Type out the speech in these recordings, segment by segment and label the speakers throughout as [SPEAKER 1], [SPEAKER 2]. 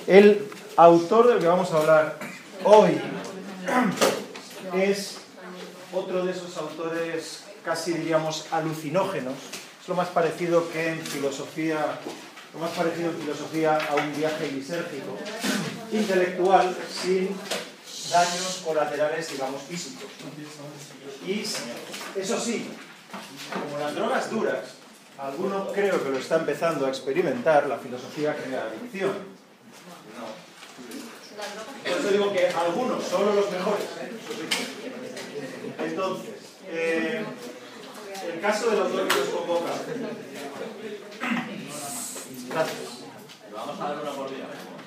[SPEAKER 1] El autor del que vamos a hablar hoy es otro de esos autores casi diríamos alucinógenos. Es lo más parecido en filosofía a un viaje lisérgico, intelectual, sin daños colaterales, digamos, físicos. Y eso sí, como las drogas duras, alguno creo que lo está empezando a experimentar, la filosofía crea adicción. Por eso digo que algunos, solo los mejores, Entonces, el caso del autor que nos convoca. Gracias.
[SPEAKER 2] Vamos a dar una por día.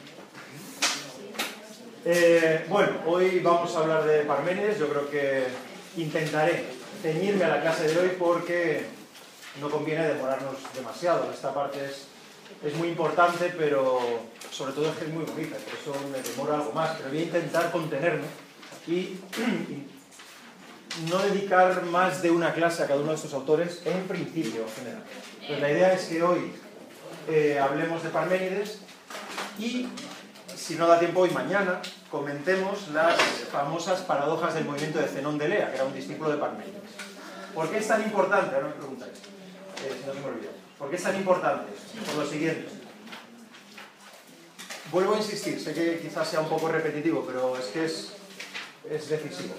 [SPEAKER 1] Bueno, hoy vamos a hablar de Parménides. Yo creo que intentaré ceñirme a la clase de hoy porque no conviene demorarnos demasiado. Esta parte es muy importante, pero sobre todo es que es muy bonita, por eso me demoro algo más. Pero voy a intentar contenerme y no dedicar más de una clase a cada uno de estos autores en principio, en general. Pues la idea es que hoy hablemos de Parménides y, si no da tiempo hoy, mañana comentemos las famosas paradojas del movimiento de Zenón de Elea, que era un discípulo de Parménides. ¿Por qué es tan importante? Ahora me preguntáis, si no se me olvida. ¿Por qué es tan importante? Por lo siguiente. Vuelvo a insistir, sé que quizás sea un poco repetitivo, pero es que es decisivo.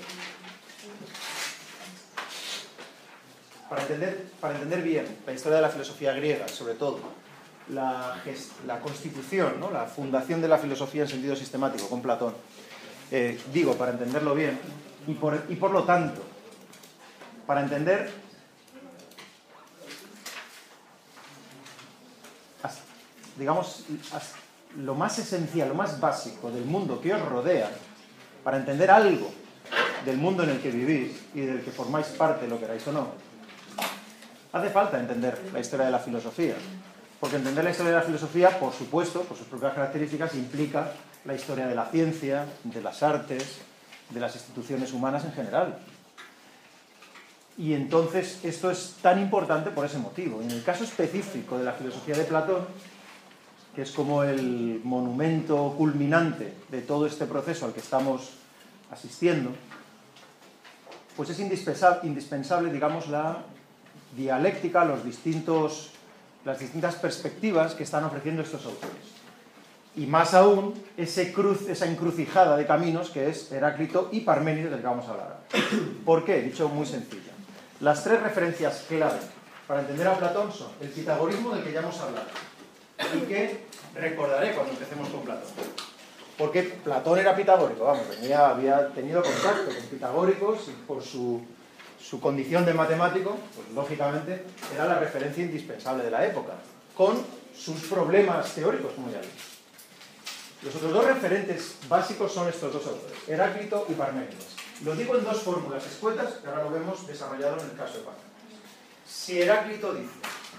[SPEAKER 1] Para entender bien la historia de la filosofía griega, sobre todo, la constitución, ¿no? La fundación de la filosofía en sentido sistemático con Platón, para entenderlo bien, y por lo tanto, para entender lo más esencial, lo más básico del mundo que os rodea, para entender algo del mundo en el que vivís y del que formáis parte, lo queráis o no, hace falta entender la historia de la filosofía. Porque entender la historia de la filosofía, por supuesto, por sus propias características, implica la historia de la ciencia, de las artes, de las instituciones humanas en general. Y entonces esto es tan importante por ese motivo. En el caso específico de la filosofía de Platón, que es como el monumento culminante de todo este proceso al que estamos asistiendo, pues es indispensable, digamos, la dialéctica, las distintas perspectivas que están ofreciendo estos autores. Y más aún, esa encrucijada de caminos que es Heráclito y Parménides, del que vamos a hablar. ¿Por qué? Dicho muy sencillo. Las tres referencias clave para entender a Platón son el pitagorismo, del que ya hemos hablado, y que recordaré cuando empecemos con Platón. Porque Platón era pitagórico, había tenido contacto con pitagóricos y por su condición de matemático, pues lógicamente era la referencia indispensable de la época, con sus problemas teóricos, como ya dije. Los otros dos referentes básicos son estos dos autores, Heráclito y Parménides. Lo digo en dos fórmulas escuetas, que ahora lo vemos desarrollado en el caso de Parménides. Si Heráclito dice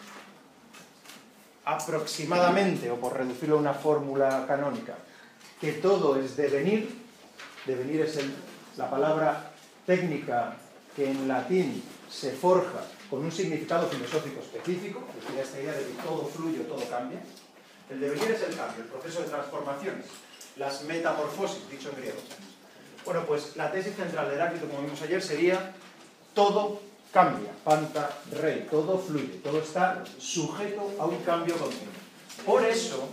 [SPEAKER 1] aproximadamente, o por reducirlo a una fórmula canónica, que todo es devenir, devenir es la palabra técnica que en latín se forja con un significado filosófico específico, es decir, esta idea de que todo fluye o todo cambia. El devenir es el cambio, el proceso de transformaciones, las metamorfosis, dicho en griego. Bueno, pues la tesis central de Heráclito, como vimos ayer, sería todo cambia, panta rey, todo fluye, todo está sujeto a un cambio continuo. Por eso,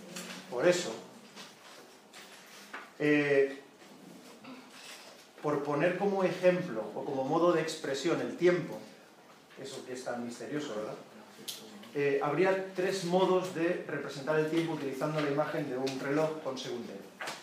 [SPEAKER 1] por poner como ejemplo o como modo de expresión el tiempo, eso que es tan misterioso, ¿verdad? Habría tres modos de representar el tiempo utilizando la imagen de un reloj con segundero.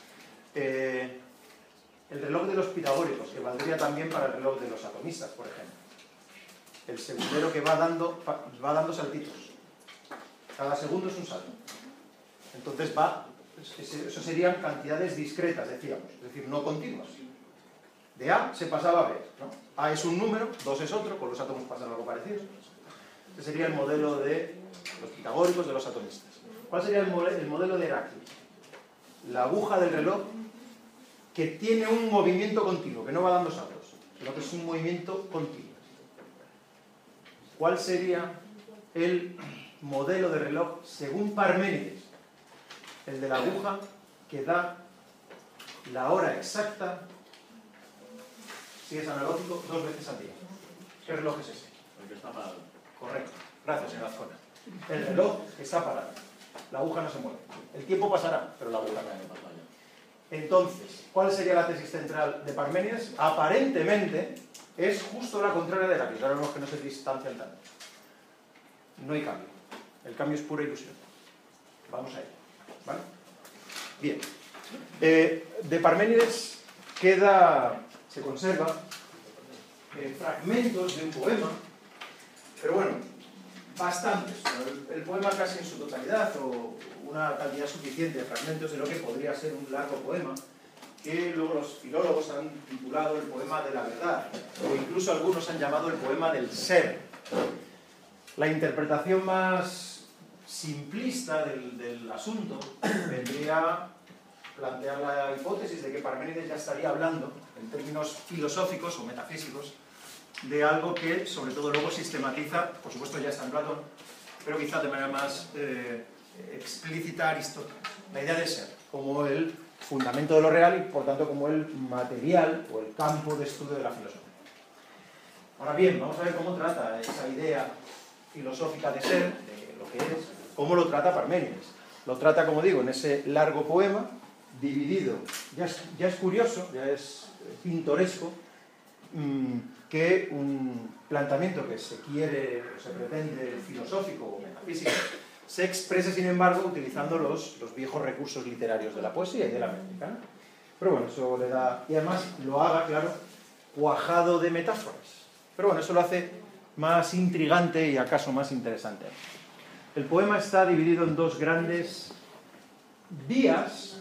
[SPEAKER 1] El reloj de los pitagóricos, que valdría también para el reloj de los atomistas, por ejemplo. El segundero que va dando saltitos. Cada segundo es un salto. Entonces eso serían cantidades discretas, decíamos, es decir, no continuas. De A se pasaba a B, ¿no? A es un número, 2 es otro, con los átomos pasa algo parecido. Este sería el modelo de los pitagóricos, de los atomistas. ¿Cuál sería el modelo de Heráclito? La aguja del reloj que tiene un movimiento continuo, que no va dando saltos, sino que es un movimiento continuo. ¿Cuál sería el modelo de reloj según Parménides? El de la aguja que da la hora exacta, si es analógico, 2 veces al día. ¿Qué reloj es ese?
[SPEAKER 2] El que está parado.
[SPEAKER 1] Correcto. Gracias, señor Azcona. El reloj está parado. La aguja no se mueve. El tiempo pasará, pero la aguja no. Entonces, ¿cuál sería la tesis central de Parménides? Aparentemente es justo la contraria de la que claro que no se distancian tanto. No hay cambio. El cambio es pura ilusión. Vamos a ello. ¿Vale? Bien. De Parménides se conserva fragmentos de un poema, pero bueno, bastantes. El poema casi en su totalidad, o una cantidad suficiente de fragmentos de lo que podría ser un largo poema, que luego los filólogos han titulado el poema de la verdad, o incluso algunos han llamado el poema del ser. La interpretación más simplista del asunto vendría a plantear la hipótesis de que Parménides ya estaría hablando, en términos filosóficos o metafísicos, de algo que sobre todo luego sistematiza, por supuesto ya está en Platón, pero quizá de manera más explícita Aristóteles. La idea de ser como el fundamento de lo real y por tanto como el material o el campo de estudio de la filosofía. Ahora bien, vamos a ver cómo trata esa idea filosófica de ser, de lo que es, cómo lo trata Parménides. Lo trata, como digo, en ese largo poema, dividido, ya es curioso, ya es pintoresco, que un planteamiento que se quiere o se pretende filosófico o metafísico se exprese, sin embargo, utilizando los viejos recursos literarios de la poesía y de la métrica, ¿no? Pero bueno, eso le da... Y además lo haga, claro, cuajado de metáforas. Pero bueno, eso lo hace más intrigante y acaso más interesante. El poema está dividido en 2 grandes vías,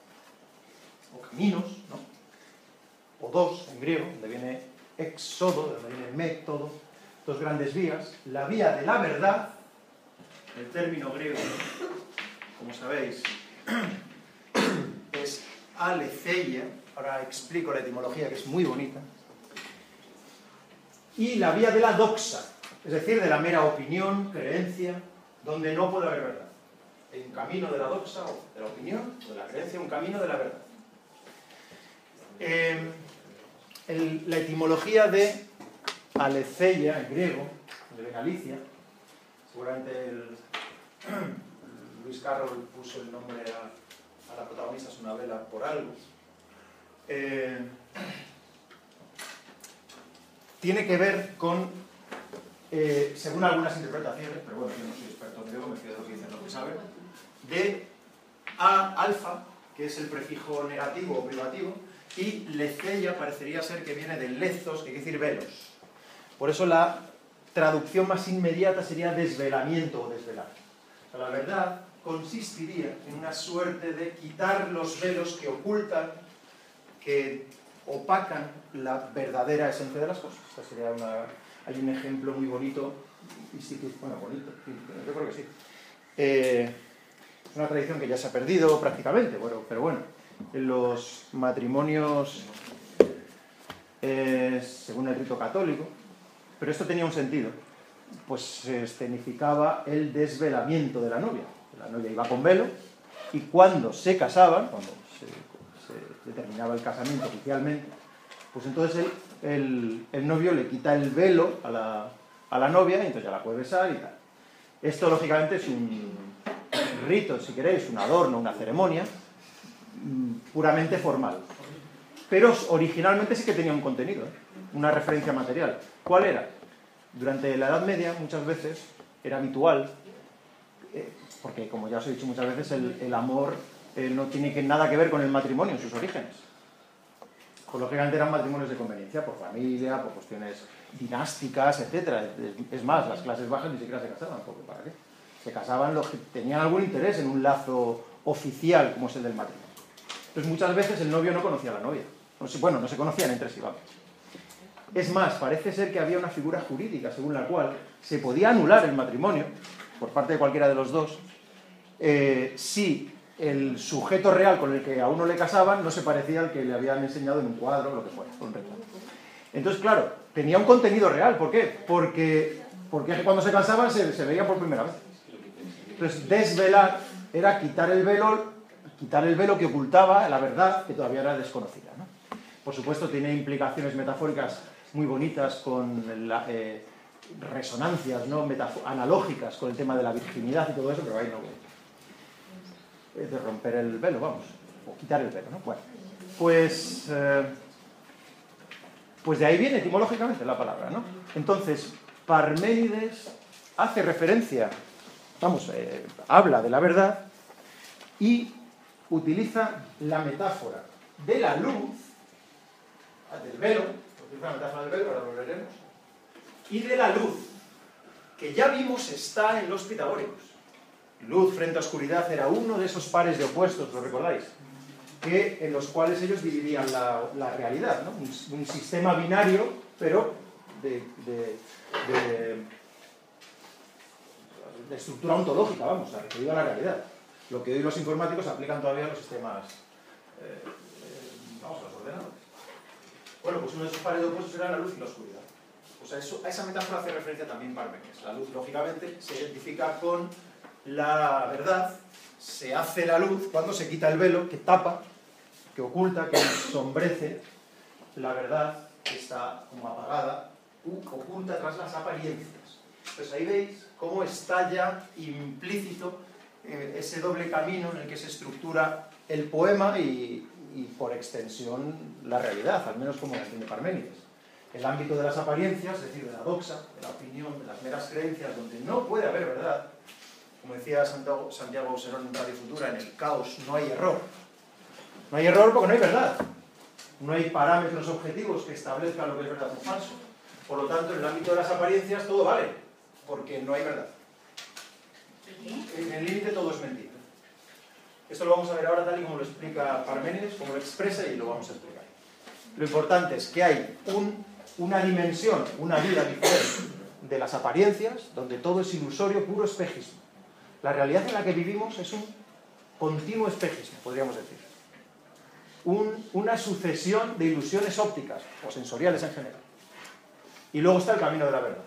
[SPEAKER 1] o caminos, ¿no? O 2 en griego, donde viene éxodo, donde viene método, 2 grandes vías. La vía de la verdad, el término griego, como sabéis, es aletheia. Ahora explico la etimología, que es muy bonita. Y la vía de la doxa, es decir, de la mera opinión, creencia, donde no puede haber verdad. Hay un camino de la doxa, o de la opinión, o de la creencia, un camino de la verdad. La etimología de aletheia, en griego, de Galicia, seguramente Luis Carroll puso el nombre a la protagonista, es una vela por algo. Tiene que ver con, según algunas interpretaciones, pero bueno, yo no soy experto en griego, me fío de lo que dicen los que saben, de a alfa, que es el prefijo negativo o privativo, y letheia parecería ser que viene de lezos, que quiere decir velos. Por eso la traducción más inmediata sería desvelamiento o desvelar. O sea, la verdad consistiría en una suerte de quitar los velos que ocultan, que opacan la verdadera esencia de las cosas. Esta sería hay un ejemplo muy bonito, bueno, bonito, yo creo que sí. Es una tradición que ya se ha perdido prácticamente, bueno, pero bueno, en los matrimonios según el rito católico, pero esto tenía un sentido, pues se escenificaba el desvelamiento de la novia. La novia iba con velo y cuando se casaban, cuando se determinaba el casamiento oficialmente, pues entonces el novio le quita el velo a la novia y entonces ya la puede besar y tal. Esto lógicamente es un rito, si queréis, un adorno, una ceremonia puramente formal. Pero originalmente sí que tenía un contenido, una referencia material. ¿Cuál era? Durante la Edad Media muchas veces era habitual, porque como ya os he dicho muchas veces, el amor no tiene nada que ver con el matrimonio en sus orígenes. Pues lógicamente eran matrimonios de conveniencia, por familia, por cuestiones dinásticas, etc. Es más, las clases bajas ni siquiera se casaban, porque ¿para qué? Se casaban los que tenían algún interés en un lazo oficial como es el del matrimonio. Entonces muchas veces el novio no conocía a la novia. Bueno, no se conocían entre sí, vamos. Es más, parece ser que había una figura jurídica según la cual se podía anular el matrimonio por parte de cualquiera de los dos si el sujeto real con el que a uno le casaban no se parecía al que le habían enseñado en un cuadro o lo que fuera, un retrato. Entonces, claro, tenía un contenido real. ¿Por qué? Porque cuando se casaban se veían por primera vez. Entonces, desvelar era quitar el velo que ocultaba la verdad que todavía era desconocida, ¿no? Por supuesto, tiene implicaciones metafóricas muy bonitas con resonancias, ¿no? Analógicas con el tema de la virginidad y todo eso, pero ahí no voy. De romper el velo, vamos, o quitar el velo, ¿no? Bueno, pues de ahí viene etimológicamente la palabra, ¿no? Entonces, Parménides hace referencia, habla de la verdad y utiliza la metáfora de la luz, del velo, utiliza la metáfora del velo, ahora lo veremos, y de la luz, que ya vimos está en los pitagóricos. Luz frente a oscuridad era uno de esos pares de opuestos, ¿lo recordáis? En los cuales ellos dividían la realidad, ¿no? Un sistema binario, pero de estructura ontológica, vamos, referido a la realidad. Lo que hoy los informáticos aplican todavía a los sistemas, a los ordenadores. Bueno, pues uno de esos pares de opuestos era la luz y la oscuridad. Pues a esa metáfora hace referencia también Parménides. La luz, lógicamente, se identifica con la verdad, se hace la luz cuando se quita el velo que tapa, que oculta, que ensombrece la verdad que está como apagada, oculta tras las apariencias. Pues ahí veis cómo está ya implícito ese doble camino en el que se estructura el poema y por extensión la realidad, al menos como la entiende Parménides. El ámbito de las apariencias, es decir, de la doxa, de la opinión, de las meras creencias, donde no puede haber verdad, como decía Santiago Auserón en Radio Futura, en el caos no hay error. No hay error porque no hay verdad. No hay parámetros objetivos que establezcan lo que es verdad o falso. Por lo tanto, en el ámbito de las apariencias todo vale, porque no hay verdad. En el límite todo es mentira. Esto lo vamos a ver ahora tal y como lo explica Parménides, como lo expresa y lo vamos a explicar. Lo importante es que hay una dimensión, una vida diferente de las apariencias, donde todo es ilusorio, puro espejismo. La realidad en la que vivimos es un continuo espejismo, podríamos decir. Una sucesión de ilusiones ópticas o sensoriales en general. Y luego está el camino de la verdad,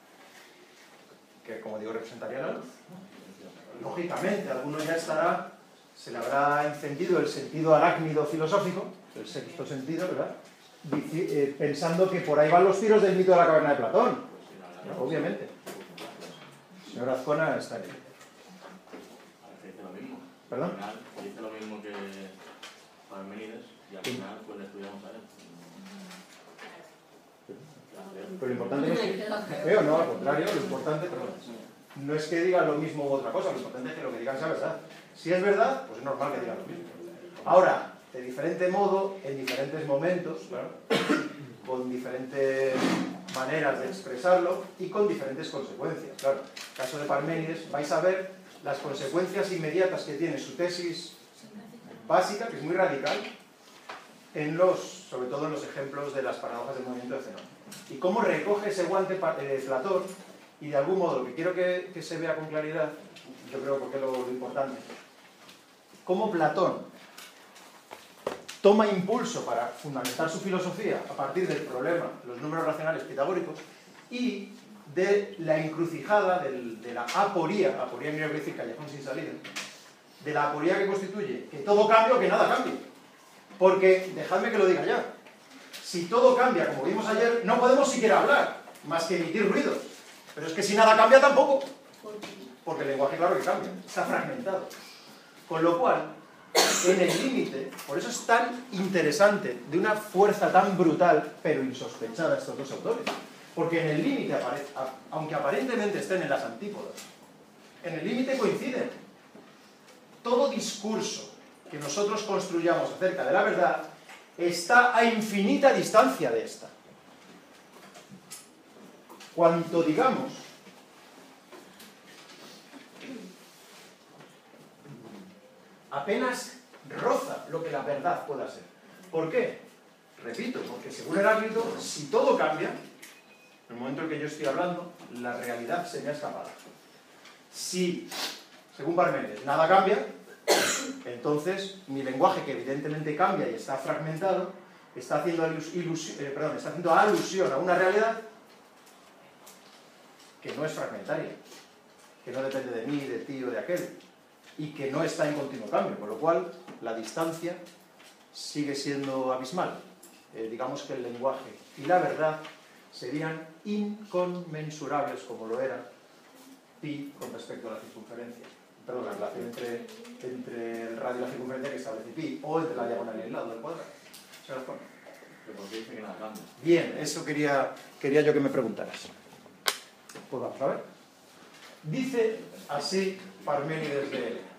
[SPEAKER 1] que, como digo, representaría la luz. Lógicamente, alguno ya se le habrá encendido el sentido arácnido filosófico, el sexto sentido, ¿verdad? Pensando que por ahí van los tiros del mito de la caverna de Platón. ¿No? Obviamente. El señor Azcona está ahí.
[SPEAKER 2] Dice lo mismo.
[SPEAKER 1] ¿Perdón?
[SPEAKER 2] Al final, dice lo mismo que Parménides y al final pues le estudiamos a él.
[SPEAKER 1] Pero lo importante no es que... no, al contrario, lo importante no es que digan lo mismo u otra cosa, lo importante es que lo que digan sea verdad. Si es verdad, pues es normal que digan lo mismo. Ahora, de diferente modo, en diferentes momentos, claro, con diferentes maneras de expresarlo y con diferentes consecuencias. Claro, en el caso de Parménides vais a ver las consecuencias inmediatas que tiene su tesis básica, que es muy radical, sobre todo en los ejemplos de las paradojas del movimiento de Zenón. Y cómo recoge ese guante Platón, y de algún modo, lo que quiero que se vea con claridad, yo creo porque es lo importante, cómo Platón toma impulso para fundamentar su filosofía a partir del problema de los números racionales pitagóricos y de la encrucijada de la aporía en griego quiere decir callejón sin salida, de la aporía que constituye que todo cambie o que nada cambie. Porque, dejadme que lo diga ya, si todo cambia, como vimos ayer, no podemos siquiera hablar, más que emitir ruidos. Pero es que si nada cambia tampoco, porque el lenguaje claro que cambia, está fragmentado. Con lo cual, en el límite, por eso es tan interesante, de una fuerza tan brutal, pero insospechada estos dos autores, porque en el límite, aunque aparentemente estén en las antípodas, en el límite coinciden. Todo discurso que nosotros construyamos acerca de la verdad está a infinita distancia de esta. Cuanto digamos apenas roza lo que la verdad pueda ser. ¿Por qué? Repito, porque según Heráclito, si todo cambia, en el momento en que yo estoy hablando, la realidad se me ha escapado. Si, según Parménides, nada cambia, entonces mi lenguaje, que evidentemente cambia y está fragmentado, está haciendo alusión a una realidad que no es fragmentaria, que no depende de mí, de ti o de aquel, y que no está en continuo cambio, con lo cual la distancia sigue siendo abismal. Digamos que el lenguaje y la verdad serían inconmensurables, como lo era pi con respecto a la circunferencia. Perdón, la relación entre el radio y la circunferencia que establece pi, o entre la diagonal y el lado del cuadrado. ¿Se las pone?
[SPEAKER 2] Pero ¿por qué dice que nada cambia?
[SPEAKER 1] Bien, eso quería yo que me preguntaras. Pues vamos a ver. Dice así Parménides de Elea: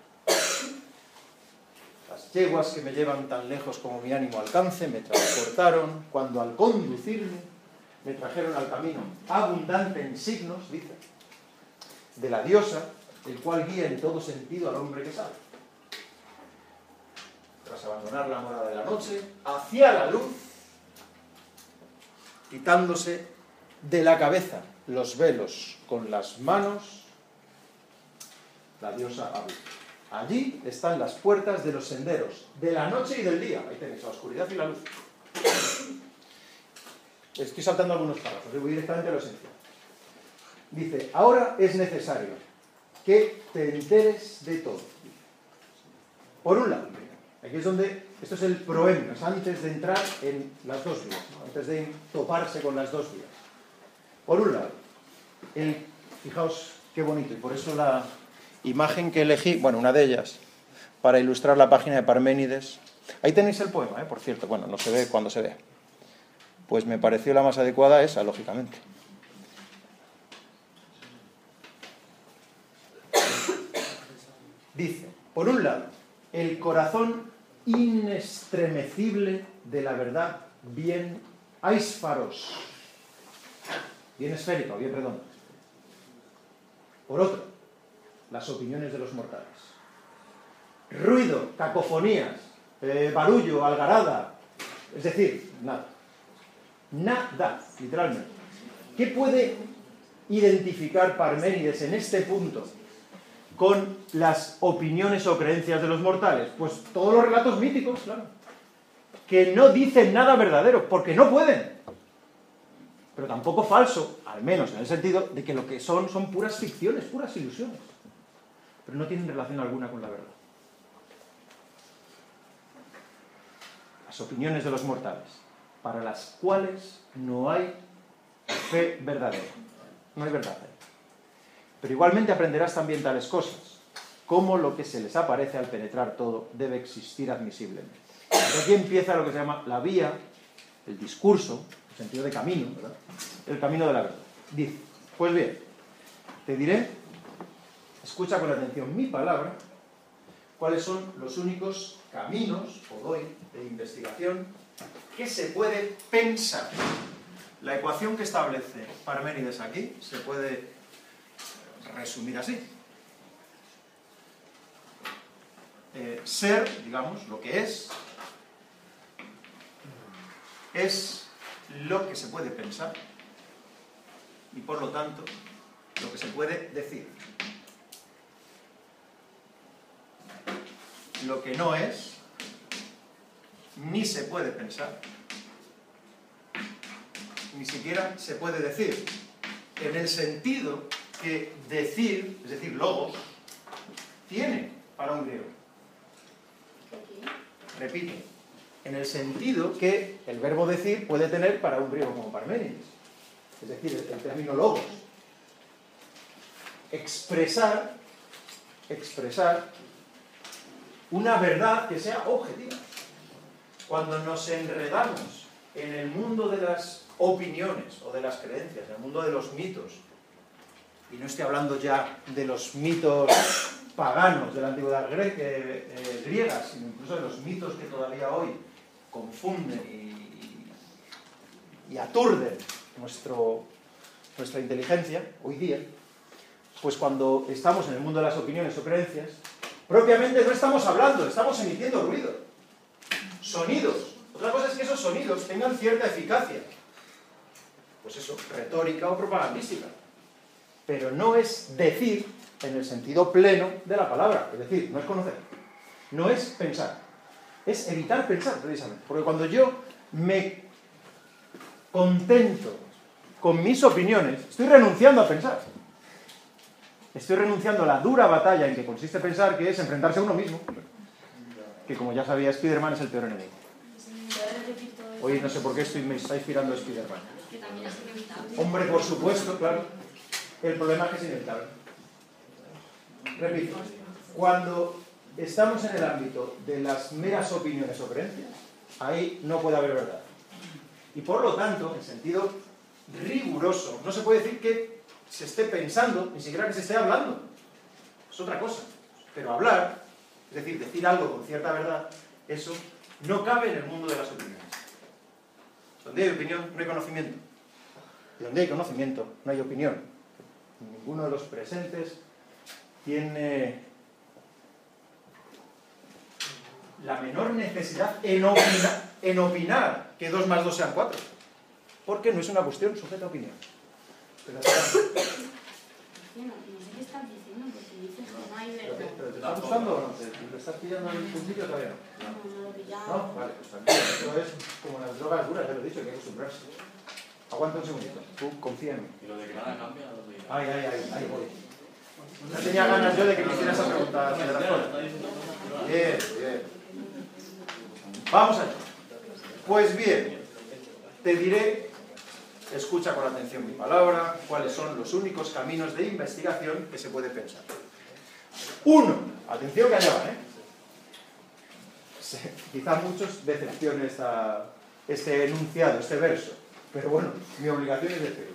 [SPEAKER 1] las yeguas que me llevan tan lejos como mi ánimo alcance me transportaron cuando al conducirme me trajeron al camino abundante en signos, dice, de la diosa, el cual guía en todo sentido al hombre que sabe. Tras abandonar la morada de la noche, hacia la luz, quitándose de la cabeza los velos con las manos, la diosa habla. Allí están las puertas de los senderos, de la noche y del día. Ahí tenéis la oscuridad y la luz. Estoy saltando algunos párrafos, voy directamente a lo esencial. Dice: ahora es necesario que te enteres de todo. Por un lado, aquí es donde, esto es el proemnas, antes de entrar en las dos vías, ¿no? Antes de toparse con las dos vías. Por un lado, fijaos qué bonito, y por eso la imagen que elegí, bueno, una de ellas, para ilustrar la página de Parménides. Ahí tenéis el poema, por cierto, bueno, no se ve cuando se ve. Pues me pareció la más adecuada esa, lógicamente. Dice, por un lado, el corazón inestremecible de la verdad bien aisfaros, bien esférica, bien redonda. Por otro, las opiniones de los mortales. Ruido, cacofonías, barullo, algarada, es decir, nada. Nada, literalmente. ¿Qué puede identificar Parménides en este punto con las opiniones o creencias de los mortales? Pues todos los relatos míticos, claro, que no dicen nada verdadero, porque no pueden. Pero tampoco falso, al menos en el sentido de que lo que son puras ficciones, puras ilusiones. Pero no tienen relación alguna con la verdad. Las opiniones de los mortales, para las cuales no hay fe verdadera. No hay verdad. Pero igualmente aprenderás también tales cosas, como lo que se les aparece al penetrar todo debe existir admisiblemente. Y aquí empieza lo que se llama la vía, el discurso, el sentido de camino, ¿verdad? El camino de la verdad. Dice, pues bien, te diré, escucha con atención mi palabra, cuáles son los únicos caminos, o doy, de investigación que se puede pensar. La ecuación que establece Parménides aquí se puede resumir así. Ser, digamos, lo que es lo que se puede pensar y por lo tanto lo que se puede decir. Lo que no es, ni se puede pensar, ni siquiera se puede decir, en el sentido que decir, es decir, logos, tiene para un griego. Repito, en el sentido que el verbo decir puede tener para un griego como Parménides. Es decir, el término logos. Expresar una verdad que sea objetiva. Cuando nos enredamos en el mundo de las opiniones o de las creencias, en el mundo de los mitos, y no estoy hablando ya de los mitos paganos de la antigüedad griega, sino incluso de los mitos que todavía hoy confunden y aturden nuestra inteligencia, hoy día, pues cuando estamos en el mundo de las opiniones o creencias, propiamente no estamos hablando, estamos emitiendo ruido, sonidos. Otra cosa es que esos sonidos tengan cierta eficacia, pues eso, retórica o propagandística, pero no es decir en el sentido pleno de la palabra, es decir, no es conocer, no es pensar, es evitar pensar precisamente, porque cuando yo me contento con mis opiniones, estoy renunciando a pensar. Estoy renunciando a la dura batalla en que consiste pensar, que es enfrentarse a uno mismo, que como ya sabía Spiderman es el peor enemigo. Hoy no sé por qué me está inspirando Spiderman.
[SPEAKER 3] Que también es inevitable.
[SPEAKER 1] Hombre, por supuesto, claro. El problema es que es inevitable. Repito, cuando estamos en el ámbito de las meras opiniones o creencias, ahí no puede haber verdad. Y por lo tanto, en sentido riguroso, no se puede decir que se esté pensando, ni siquiera que se esté hablando. Es otra cosa. Pero hablar, es decir, decir algo con cierta verdad, eso no cabe en el mundo de las opiniones. Donde hay opinión, no hay conocimiento. Y donde hay conocimiento, no hay opinión. Ninguno de los presentes tiene la menor necesidad en opinar que 2 más 2 sean 4. Porque no es una cuestión sujeta a opinión. Pero
[SPEAKER 3] No sé qué estás diciendo, porque dices que no hay verdad.
[SPEAKER 1] ¿Pero te está gustando o no? ¿Te estás pillando en el principio todavía no?
[SPEAKER 3] No lo he pillado.
[SPEAKER 1] ¿No? Vale, pues tranquilo. Esto es como las drogas duras, te lo he dicho, que hay que acostumbrarse. Aguanta un segundito. Tú confía en mí.
[SPEAKER 2] Y lo de que nada cambia, lo de...
[SPEAKER 1] Ahí voy. No tenía ganas yo de que me hicieras esa pregunta, Federación. Bien. Vamos allá. Pues bien, te diré, escucha con atención mi palabra, cuáles son los únicos caminos de investigación que se puede pensar. 1. Atención que allá va, Quizá a muchos decepcione este enunciado, este verso, pero bueno, mi obligación es decirlo.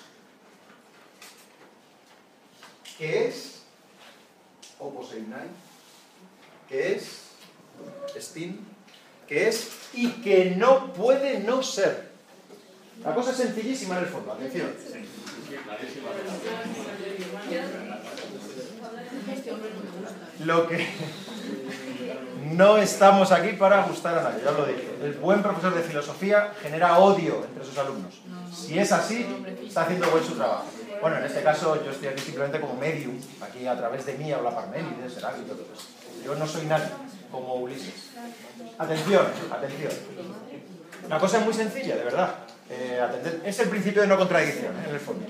[SPEAKER 1] ¿Qué es Oposeidnai? ¿Qué es Stin? ¿Qué es y que no puede no ser? La cosa es sencillísima en el fondo, atención. Lo que... No estamos aquí para gustar a nadie, ya lo dije. El buen profesor de filosofía genera odio entre sus alumnos. Si es así, está haciendo buen su trabajo. Bueno, en este caso yo estoy aquí simplemente como medium. Aquí a través de mí habla Parménides, Heráclito, todo eso. Yo no soy nadie, como Ulises. Atención. La cosa es muy sencilla, de verdad. Es el principio de no contradicción, en el fondo.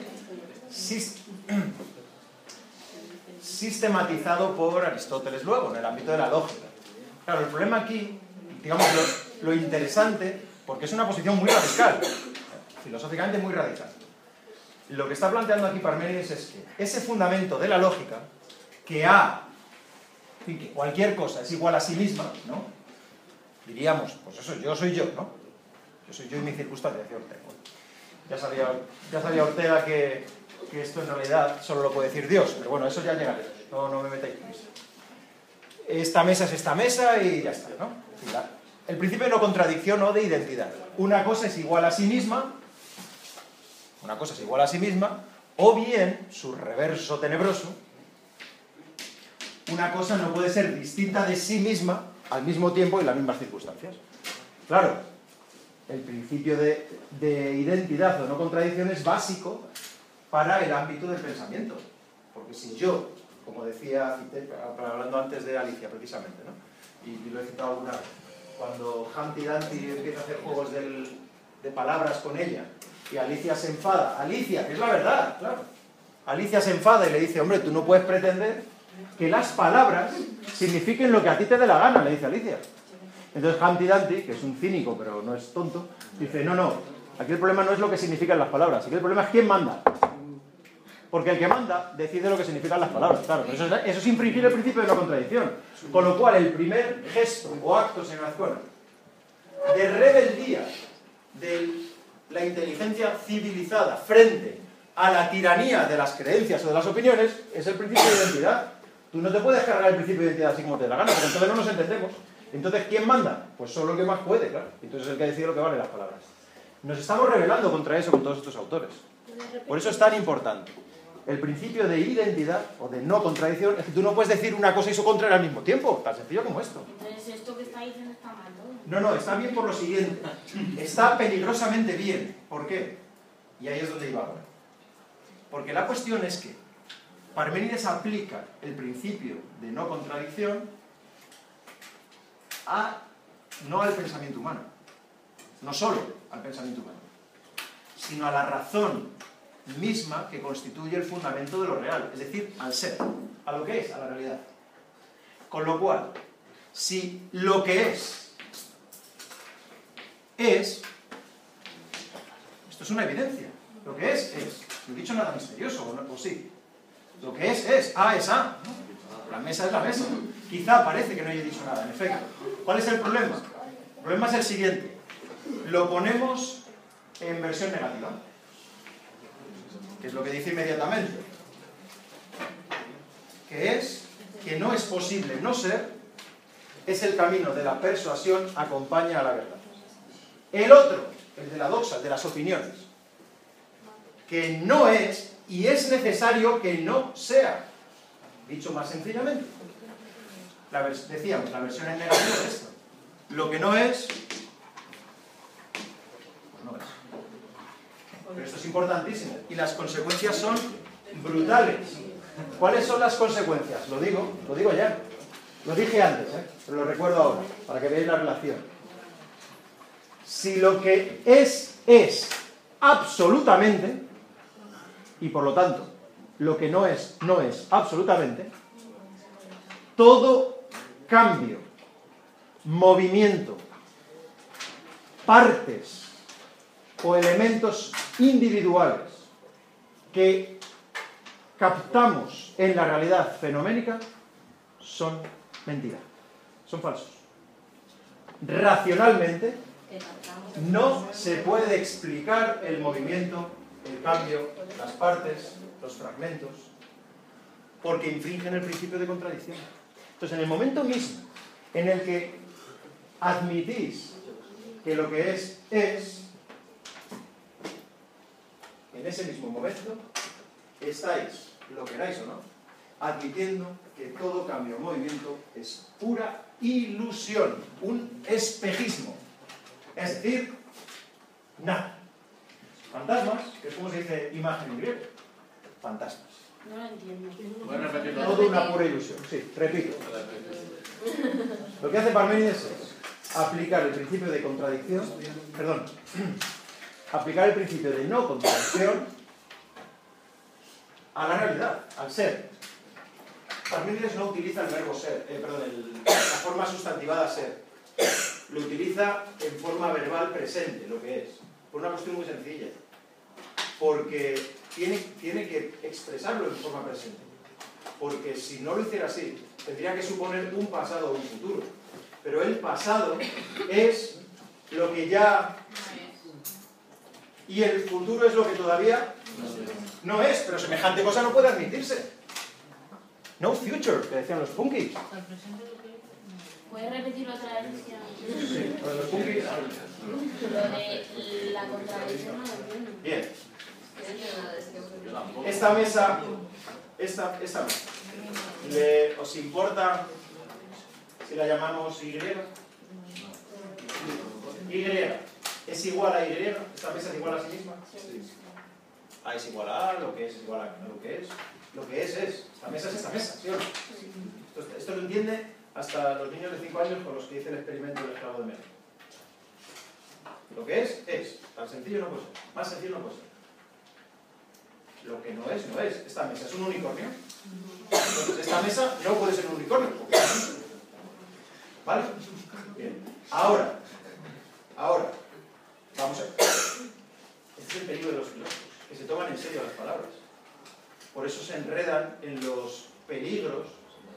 [SPEAKER 1] Sistematizado por Aristóteles luego, en el ámbito de la lógica. Claro, el problema aquí, digamos, lo interesante, porque es una posición muy radical, filosóficamente muy radical. Lo que está planteando aquí Parménides es que ese fundamento de la lógica, que que cualquier cosa es igual a sí misma, ¿no? Diríamos, pues eso, yo soy yo, ¿no? Yo soy yo y mi circunstancia, decía Ortega. Ya sabía Ortega que esto en realidad solo lo puede decir Dios, pero bueno, eso ya llegaré, no me metáis prisa. Esta mesa es esta mesa y ya está, ¿no? El principio de no contradicción o de identidad. Una cosa es igual a sí misma, o bien, su reverso tenebroso, una cosa no puede ser distinta de sí misma al mismo tiempo y en las mismas circunstancias. Claro, el principio de identidad o no contradicción es básico para el ámbito del pensamiento. Porque si yo, como decía, hablando antes de Alicia precisamente, ¿no? Y lo he citado alguna vez, cuando Humpty Dumpty empieza a hacer juegos de palabras con ella y Alicia se enfada, Alicia, que es la verdad, claro, Alicia se enfada y le dice, hombre, tú no puedes pretender que las palabras signifiquen lo que a ti te dé la gana, le dice Alicia. Entonces Humpty Dumpty, que es un cínico pero no es tonto, dice, no, aquí el problema no es lo que significan las palabras, aquí el problema es quién manda. Porque el que manda decide lo que significan las palabras, claro. Eso es infringir el principio de no contradicción. Con lo cual, el primer gesto o acto, señor Azcona, de rebeldía de la inteligencia civilizada frente a la tiranía de las creencias o de las opiniones es el principio de identidad. Tú no te puedes cargar el principio de identidad así como te da la gana, porque entonces no nos entendemos. Entonces, ¿quién manda? Pues solo el que más puede, claro. Entonces es el que decide lo que vale las palabras. Nos estamos rebelando contra eso con todos estos autores. Por eso es tan importante. El principio de identidad o de no contradicción es que tú no puedes decir una cosa y su contraria al mismo tiempo, tan sencillo como esto.
[SPEAKER 3] Entonces esto que está diciendo está mal todo.
[SPEAKER 1] No, está bien por lo siguiente. Está peligrosamente bien. ¿Por qué? Y ahí es donde iba ahora. Porque la cuestión es que Parménides aplica el principio de no contradicción no al pensamiento humano, no solo al pensamiento humano, sino a la razón misma que constituye el fundamento de lo real, es decir, al ser, a lo que es, a la realidad. Con lo cual, si lo que es, esto es una evidencia, lo que es. No he dicho nada misterioso, ¿o sí? Lo que es A es A, ¿no? La mesa es la mesa. Quizá parece que no haya dicho nada, en efecto. ¿Cuál es el problema? El problema es el siguiente. Lo ponemos en versión negativa, que es lo que dice inmediatamente, que no es posible no ser, es el camino de la persuasión acompaña a la verdad. El otro, el de la doxa, el de las opiniones, que no es y es necesario que no sea. Dicho más sencillamente, decíamos, la versión en negativo de esto. Lo que no es, pues no es. Pero esto es importantísimo. Y las consecuencias son brutales. ¿Cuáles son las consecuencias? Lo digo ya. Lo dije antes, pero lo recuerdo ahora, para que veáis la relación. Si lo que es absolutamente, y por lo tanto, lo que no es absolutamente, todo cambio, movimiento, partes o elementos individuales que captamos en la realidad fenoménica son mentira, son falsos. Racionalmente no se puede explicar el movimiento, el cambio, las partes, los fragmentos, porque infringen el principio de contradicción. Entonces, en el momento mismo en el que admitís que lo que es, en ese mismo momento estáis, lo queráis o no, admitiendo que todo cambio o movimiento es pura ilusión, un espejismo. Es decir, nada. Fantasmas, que es como se dice imagen en griego. Fantasmas.
[SPEAKER 3] No lo entiendo.
[SPEAKER 1] Todo una pura ilusión. Sí, repito. Lo que hace Parménides es aplicar el principio de contradicción, aplicar el principio de no contradicción a la realidad, al ser. Parménides no utiliza el verbo ser, la forma sustantivada ser. Lo utiliza en forma verbal presente, lo que es. Por una cuestión muy sencilla. Porque tiene que expresarlo en forma presente. Porque si no lo hiciera así, tendría que suponer un pasado o un futuro. Pero el pasado es lo que ya... Y el futuro es lo que todavía no es. Pero semejante cosa no puede admitirse. No future, que decían los punkis.
[SPEAKER 3] ¿Puedes repetirlo otra vez?
[SPEAKER 1] Sí, los punkis.
[SPEAKER 3] Lo de la contradicción no lo entiendo.
[SPEAKER 1] Bien. Esta mesa, ¿os importa si la llamamos Y? Y es igual a Y, esta mesa es igual a sí misma. A es igual a lo que es igual a lo que es. Lo que es, esta mesa es esta mesa, ¿sí o no? Esto lo entiende hasta los niños de 5 años con los que hice el experimento del esclavo de México. Lo que es. Tan sencillo no puede ser. Más sencillo no puede ser. Lo que no es. Esta mesa es un unicornio. Entonces, esta mesa no puede ser un unicornio. ¿Vale? Bien. Ahora, vamos a ver. Este es el peligro de los filósofos, que se toman en serio las palabras. Por eso se enredan en los peligros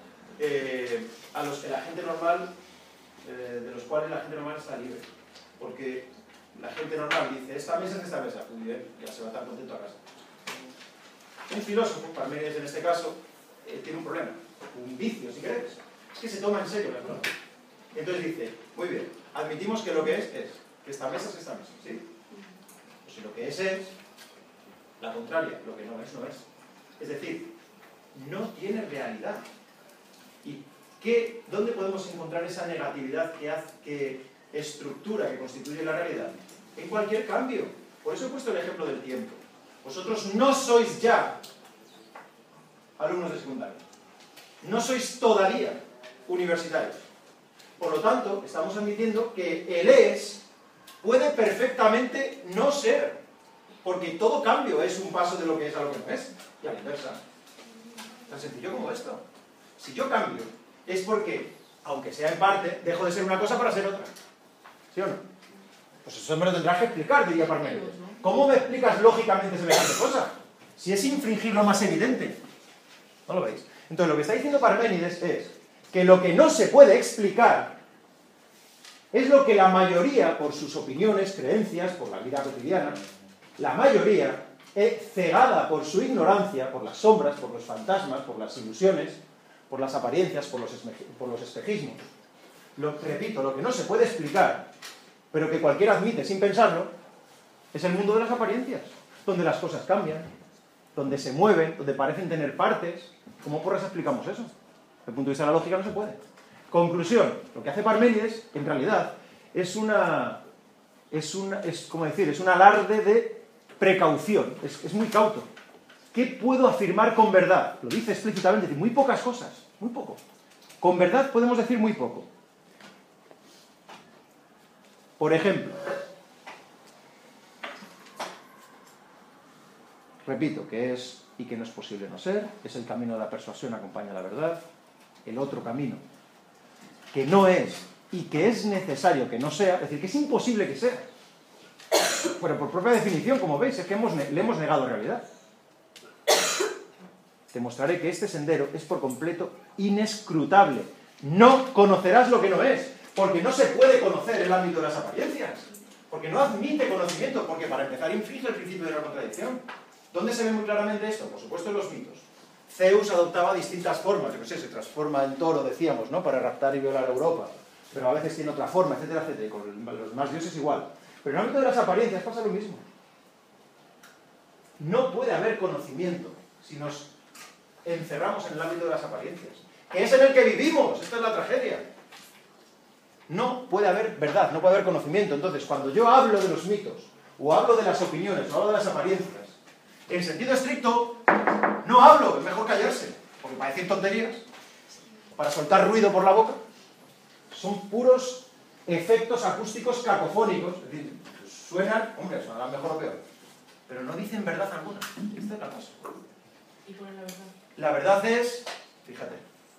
[SPEAKER 1] a los que la gente normal, de los cuales la gente normal está libre. Porque la gente normal dice, esta mesa es esta mesa. Muy bien, ya se va a estar contento a casa. Un filósofo, Parménides en este caso, tiene un problema, un vicio, si queréis. Es que se toma en serio la palabra. Entonces dice, muy bien, admitimos que lo que es, que esta mesa es esta mesa, ¿sí? Pues si lo que es, la contraria, lo que no es. Es decir, no tiene realidad. ¿Y dónde podemos encontrar esa negatividad que estructura, que constituye la realidad? En cualquier cambio. Por eso he puesto el ejemplo del tiempo. Vosotros no sois ya alumnos de secundaria. No sois todavía universitarios. Por lo tanto, estamos admitiendo que el es puede perfectamente no ser. porque todo cambio es un paso de lo que es a lo que no es, y a la inversa. Tan sencillo como esto. Si yo cambio, es porque, aunque sea en parte, dejo de ser una cosa para ser otra. ¿Sí o no? Pues eso me lo tendrás que explicar, diría Parménides. ¿Cómo me explicas lógicamente semejante cosa? Si es infringir lo más evidente. ¿No lo veis? Entonces lo que está diciendo Parménides es que lo que no se puede explicar es lo que la mayoría, por sus opiniones, creencias, por la vida cotidiana, la mayoría, cegada por su ignorancia, por las sombras, por los fantasmas, por las ilusiones, por las apariencias, por los espejismos. Repito, lo que no se puede explicar, pero que cualquiera admite sin pensarlo, es el mundo de las apariencias, donde las cosas cambian, donde se mueven, donde parecen tener partes. ¿Cómo porras explicamos eso? Desde el punto de vista de la lógica no se puede. Conclusión, lo que hace Parménides, en realidad, es un alarde de precaución, es muy cauto. ¿Qué puedo afirmar con verdad? Lo dice explícitamente, dice muy pocas cosas, muy poco. Con verdad podemos decir muy poco. Por ejemplo, repito, que es y que no es posible no ser, es el camino de la persuasión acompaña a la verdad, el otro camino, que no es y que es necesario que no sea, es decir, que es imposible que sea. Pero por propia definición, como veis, es que le hemos negado realidad. Te mostraré que este sendero es por completo inescrutable. No conocerás lo que no es, porque no se puede conocer el ámbito de las apariencias, porque no admite conocimiento, porque para empezar inflige el principio de la contradicción. ¿Dónde se ve muy claramente esto? Por supuesto en los mitos. Zeus adoptaba distintas formas, yo qué sé, se transforma en toro, decíamos, ¿no?, para raptar y violar a Europa, pero a veces tiene otra forma, etcétera, etcétera, y con los más dioses igual. Pero en el ámbito de las apariencias pasa lo mismo. No puede haber conocimiento si nos encerramos en el ámbito de las apariencias, que es en el que vivimos. Esta es la tragedia. No puede haber verdad, no puede haber conocimiento. Entonces, cuando yo hablo de los mitos, o hablo de las opiniones, o hablo de las apariencias, en sentido estricto, no hablo, es mejor callarse, porque para decir tonterías, para soltar ruido por la boca, son puros efectos acústicos cacofónicos, es decir, suenan, hombre, sonarán mejor o peor, pero no dicen verdad alguna. Esta es la cosa.
[SPEAKER 3] ¿Y cuál es la verdad?
[SPEAKER 1] La verdad es, fíjate,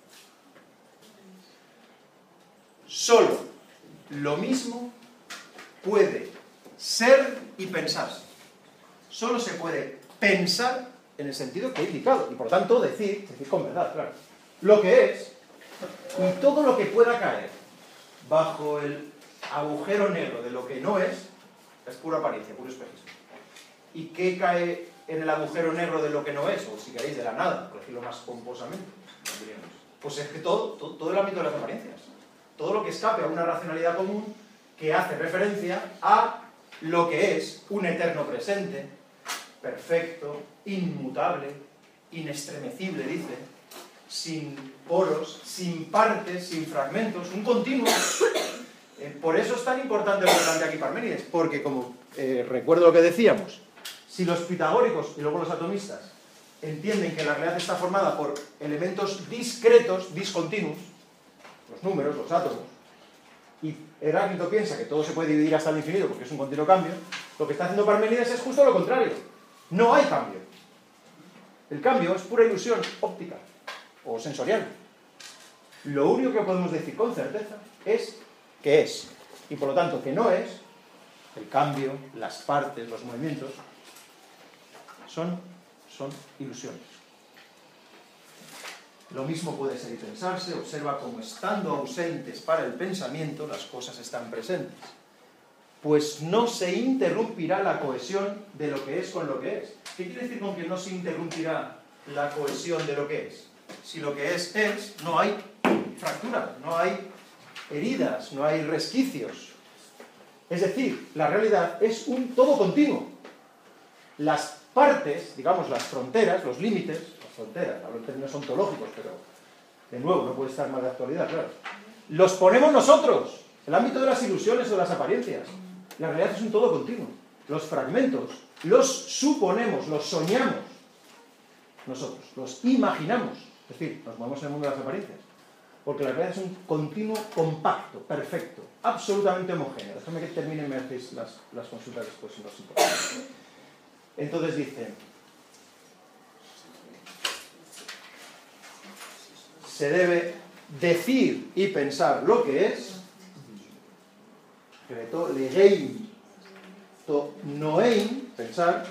[SPEAKER 1] solo lo mismo puede ser y pensarse. Solo se puede pensar en el sentido que he indicado, y por tanto decir con verdad, claro, lo que es, y todo lo que pueda caer bajo el agujero negro de lo que no es pura apariencia, puro espejismo. ¿Y qué cae en el agujero negro de lo que no es? O si queréis, de la nada, por decirlo más pomposamente. Pues es que todo el ámbito de las apariencias. Todo lo que escape a una racionalidad común que hace referencia a lo que es un eterno presente, perfecto, inmutable, inestremecible, dice, sin poros, sin partes, sin fragmentos, un continuo. Por eso es tan importante lo que plantea aquí Parménides, porque como recuerdo lo que decíamos, si los pitagóricos y luego los atomistas entienden que la realidad está formada por elementos discretos, discontinuos, los números, los átomos, y Heráclito piensa que todo se puede dividir hasta el infinito porque es un continuo cambio, lo que está haciendo Parménides es justo lo contrario. No hay cambio. El cambio es pura ilusión óptica o sensorial. Lo único que podemos decir con certeza es que es, y por lo tanto que no es, el cambio, las partes, los movimientos, son ilusiones. Lo mismo puede ser y pensarse, observa como estando ausentes para el pensamiento, las cosas están presentes. Pues no se interrumpirá la cohesión de lo que es con lo que es. ¿Qué quiere decir con que no se interrumpirá la cohesión de lo que es? Si lo que es, no hay fractura, no hay heridas, no hay resquicios. Es decir, la realidad es un todo continuo. Las partes, digamos, las fronteras, los límites, las fronteras, hablo en términos ontológicos, pero de nuevo no puede estar más de actualidad, claro. Los ponemos nosotros, el ámbito de las ilusiones o de las apariencias. La realidad es un todo continuo. Los fragmentos los suponemos, los soñamos nosotros, los imaginamos. Es decir, nos movemos en el mundo de las apariencias. Porque la realidad es un continuo compacto, perfecto, absolutamente homogéneo. Déjame que termine y me hacéis las consultas después, si no os importa. Entonces dice, se debe decir y pensar lo que es, legein, to noein, pensar,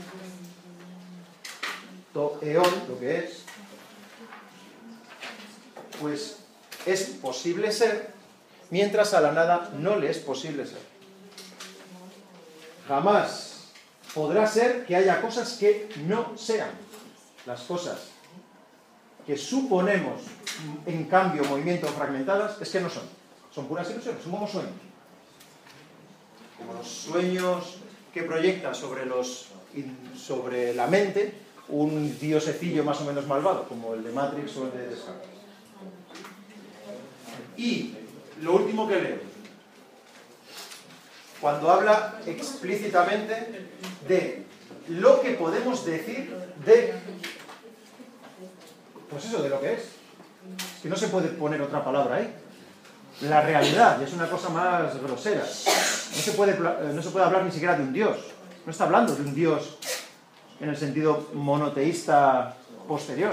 [SPEAKER 1] to eon, lo que es, pues es posible ser, mientras a la nada no le es posible ser. Jamás podrá ser que haya cosas que no sean. Las cosas que suponemos, en cambio, movimiento fragmentadas, es que no son. Son puras ilusiones, son como sueños. Como los sueños que proyecta sobre la mente un diosecillo más o menos malvado, como el de Matrix o el de Descartes. Y lo último que leo, cuando habla explícitamente de lo que podemos decir de, pues eso, de lo que es. Es que no se puede poner otra palabra ahí. La realidad es una cosa más grosera. No se puede hablar ni siquiera de un Dios. No está hablando de un Dios en el sentido monoteísta posterior.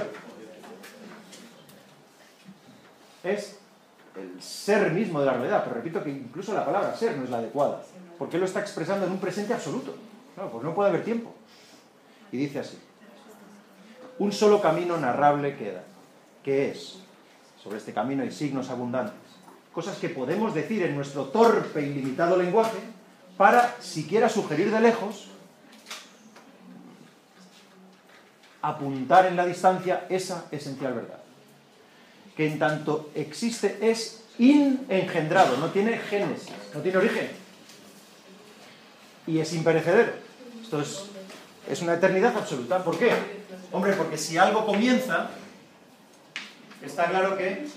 [SPEAKER 1] Es el ser mismo de la realidad, pero repito que incluso la palabra ser no es la adecuada, porque él lo está expresando en un presente absoluto. Claro, pues no puede haber tiempo. Y dice así: un solo camino narrable queda, que es, sobre este camino hay signos abundantes, cosas que podemos decir en nuestro torpe y limitado lenguaje para, siquiera sugerir de lejos, apuntar en la distancia esa esencial verdad. Que en tanto existe es inengendrado, no tiene génesis, no tiene origen. Y es imperecedero. Esto es una eternidad absoluta. ¿Por qué? Hombre, porque si algo comienza, está claro que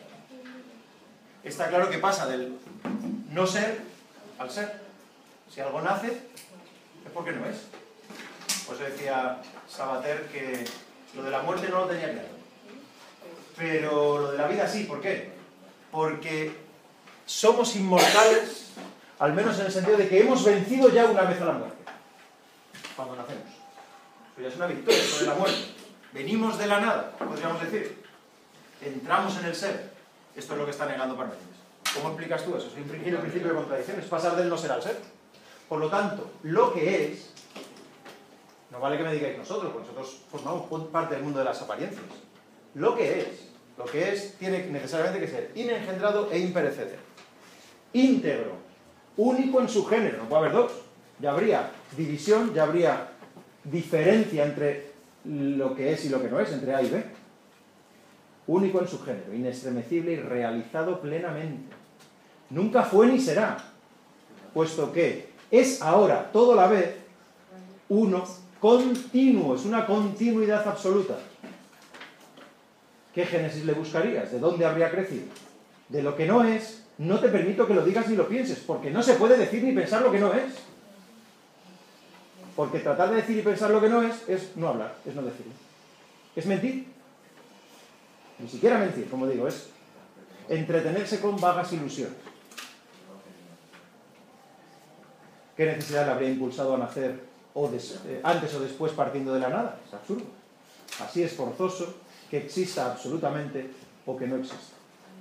[SPEAKER 1] pasa del no ser al ser. Si algo nace, es porque no es. Pues decía Sabater que lo de la muerte no lo tenía claro. Pero lo de la vida sí, ¿por qué? Porque somos inmortales, al menos en el sentido de que hemos vencido ya una vez a la muerte, cuando nacemos. Eso ya es una victoria sobre la muerte. Venimos de la nada, podríamos decir. Entramos en el ser. Esto es lo que está negando Parménides. ¿Cómo explicas tú eso? Es infringir el principio de contradicción, es pasar del no ser al ser. Por lo tanto, lo que es, no vale que me digáis nosotros, porque nosotros formamos parte del mundo de las apariencias. Lo que es tiene necesariamente que ser inengendrado e imperecedero. Íntegro, único en su género, no puede haber dos. Ya habría división, ya habría diferencia entre lo que es y lo que no es, entre A y B. Único en su género, inestremecible y realizado plenamente. Nunca fue ni será, puesto que es ahora, todo a la vez, uno continuo, es una continuidad absoluta. ¿Qué génesis le buscarías? ¿De dónde habría crecido? De lo que no es, no te permito que lo digas ni lo pienses, porque no se puede decir ni pensar lo que no es. Porque tratar de decir y pensar lo que no es no hablar, es no decirlo. Es mentir. Ni siquiera mentir, como digo, es entretenerse con vagas ilusiones. ¿Qué necesidad le habría impulsado a nacer antes o después partiendo de la nada? Es absurdo. Así es forzoso que exista absolutamente o que no exista.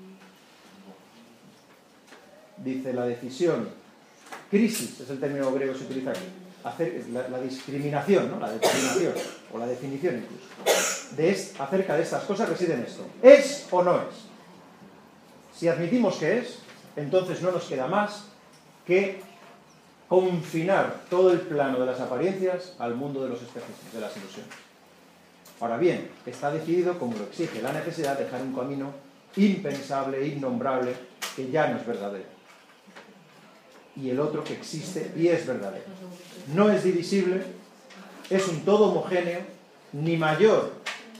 [SPEAKER 1] Dice la decisión, crisis es el término griego que se utiliza aquí, la discriminación, ¿no? La determinación, o la definición incluso, acerca de estas cosas reside en esto. ¿Es o no es? Si admitimos que es, entonces no nos queda más que confinar todo el plano de las apariencias al mundo de los espejismos, de las ilusiones. Ahora bien, está decidido, como lo exige la necesidad, dejar un camino impensable, innombrable, que ya no es verdadero. Y el otro que existe y es verdadero. No es divisible, es un todo homogéneo, ni mayor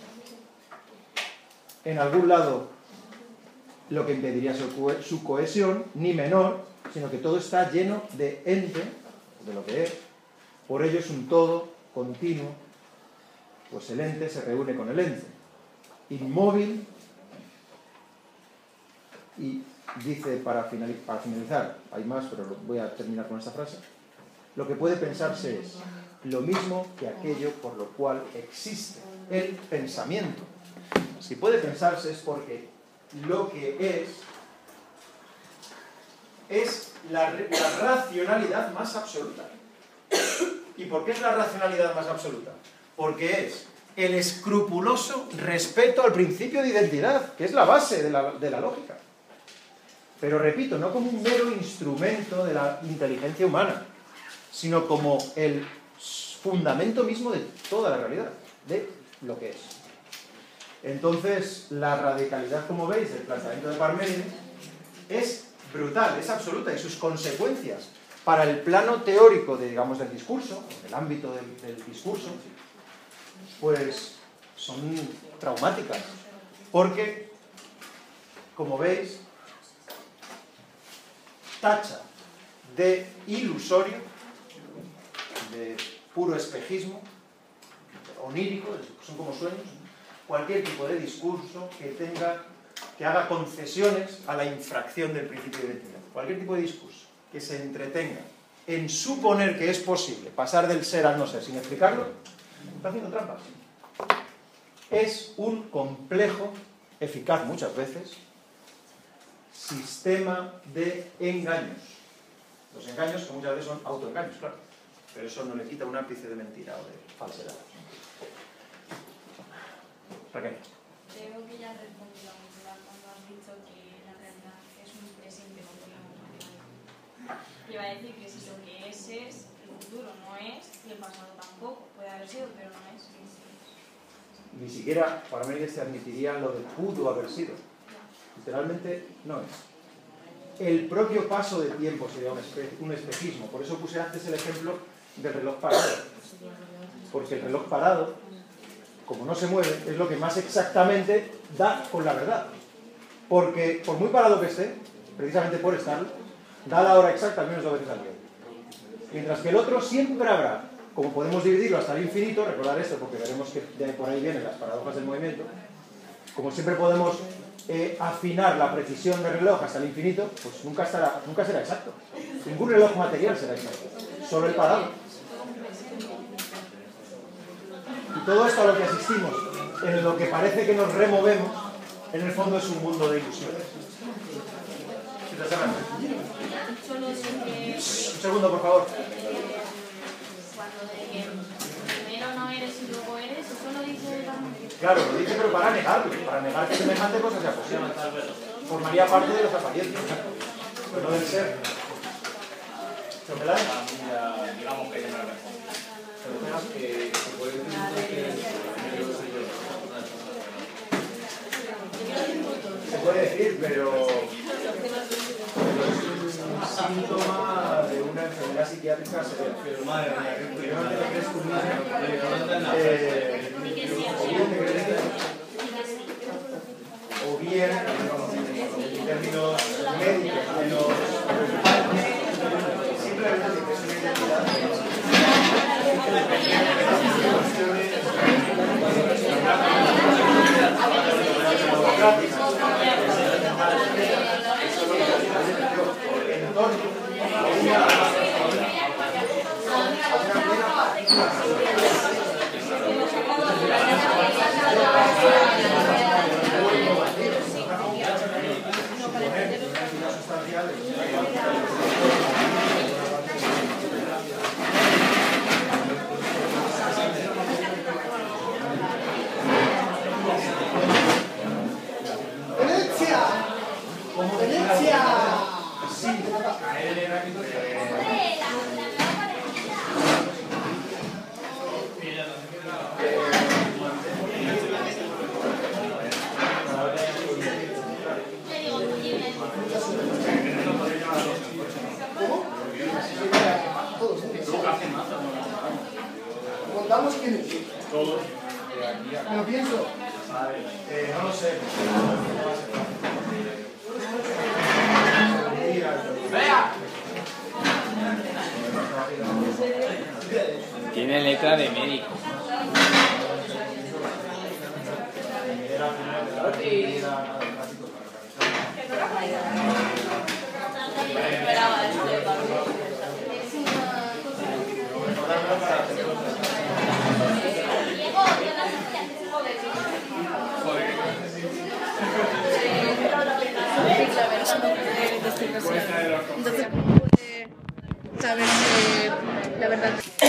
[SPEAKER 1] en algún lado lo que impediría su cohesión, ni menor, sino que todo está lleno de ente, de lo que es. Por ello es un todo continuo, pues el ente se reúne con el ente, inmóvil, y dice para finalizar, hay más, pero voy a terminar con esta frase, lo que puede pensarse es lo mismo que aquello por lo cual existe, el pensamiento. Si puede pensarse es porque lo que es la racionalidad más absoluta. ¿Y por qué es la racionalidad más absoluta? Porque es el escrupuloso respeto al principio de identidad, que es la base de la lógica. Pero repito, no como un mero instrumento de la inteligencia humana, sino como el fundamento mismo de toda la realidad, de lo que es. Entonces, la radicalidad, como veis, del planteamiento de Parménides es brutal, es absoluta, y sus consecuencias para el plano teórico de, digamos, del discurso, del ámbito del discurso, pues son traumáticas, porque, como veis, tacha de ilusorio, de puro espejismo, onírico, son como sueños, cualquier tipo de discurso que haga concesiones a la infracción del principio de identidad. Cualquier tipo de discurso que se entretenga en suponer que es posible pasar del ser al no ser sin explicarlo, está haciendo trampas. Es un complejo, eficaz muchas veces, sistema de engaños. Los engaños que muchas veces son autoengaños, claro, pero eso no le quita un ápice de mentira o de falsedad. Raquel.
[SPEAKER 4] Creo que ya has respondido a mi duda cuando has dicho que la realidad es un presente continuo. Iba a decir que si lo que es, el futuro no es, y el pasado tampoco. Puede haber sido, pero no es.
[SPEAKER 1] Ni siquiera Parménides te admitiría lo de pudo haber sido. Literalmente no es. El propio paso de tiempo sería un espejismo. Por eso puse antes el ejemplo del reloj parado. Porque el reloj parado, como no se mueve, es lo que más exactamente da con la verdad. Porque, por muy parado que esté, precisamente por estarlo, da la hora exacta al menos 2 veces al día. Mientras que el otro siempre habrá, como podemos dividirlo hasta el infinito, recordar esto porque veremos que de por ahí vienen las paradojas del movimiento, como siempre podemos afinar la precisión del reloj hasta el infinito, pues nunca será exacto. Ningún reloj material será exacto, solo el parado. Y todo esto a lo que asistimos, en lo que parece que nos removemos, en el fondo es un mundo de ilusiones. Un segundo, por favor.
[SPEAKER 3] Cuando de que primero no eres y luego eres, eso lo dice Parménides.
[SPEAKER 1] Claro, lo dice, pero para negarlo, para negar que semejante cosa sea posible. Formaría parte de las apariencias, pero no del ser. ¿Chocolate?
[SPEAKER 2] Digamos que ya no la respondo.
[SPEAKER 5] Que se puede decir
[SPEAKER 1] Se puede decir, pero es un síntoma de una enfermedad psiquiátrica severa.
[SPEAKER 5] pero madre mía,
[SPEAKER 1] Yo no te crees tu o bien, en términos médicos, simplemente que es una identidad. En torno a una
[SPEAKER 6] ¡Venecia!
[SPEAKER 1] como
[SPEAKER 6] ¡Venecia!
[SPEAKER 1] sí, a él era que
[SPEAKER 6] Todos. Contamos quiénes.
[SPEAKER 2] Todos.
[SPEAKER 6] Me lo pienso.
[SPEAKER 1] no lo sé.
[SPEAKER 7] Tiene letra de médico.
[SPEAKER 5] saber la verdad.